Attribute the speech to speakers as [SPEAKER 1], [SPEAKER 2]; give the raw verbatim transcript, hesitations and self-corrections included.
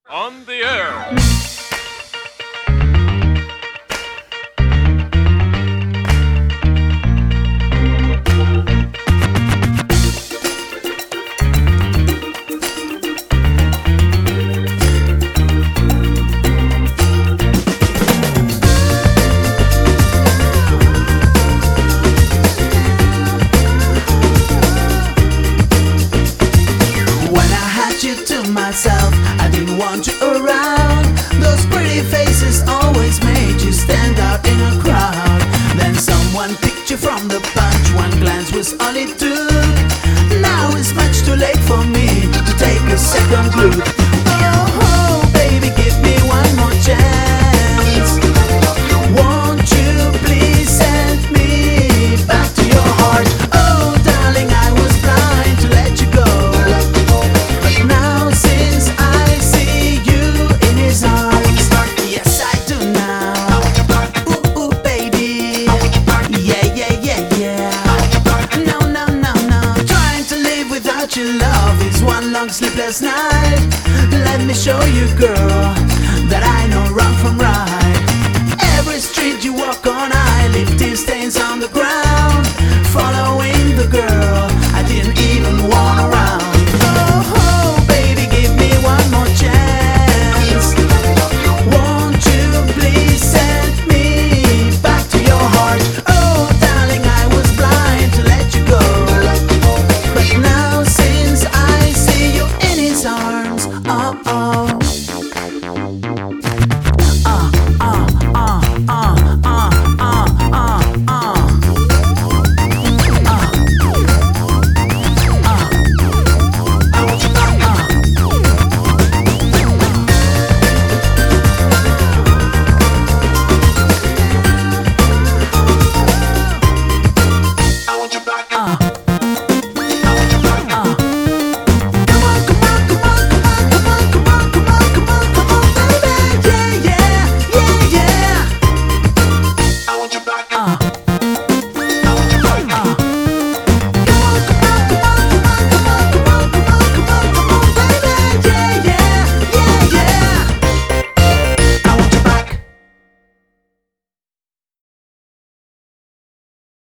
[SPEAKER 1] On the air.
[SPEAKER 2] To myself, I didn't want you around. Those pretty faces always made you stand out in a crowd. Then someone picked you from the bunch. One glance was all it took. Now it's much too late for me to take a second look. Oh, baby, give me one more chance. Won't you please send me back to your heart? Oh, darling, I was blind to let you go. Now since I see you in his arms, yes I do now. Ooh, ooh baby, yeah, yeah, yeah, yeah. No, no, no, no. Trying to live without your love is one long sleepless night. Let me show you, girl.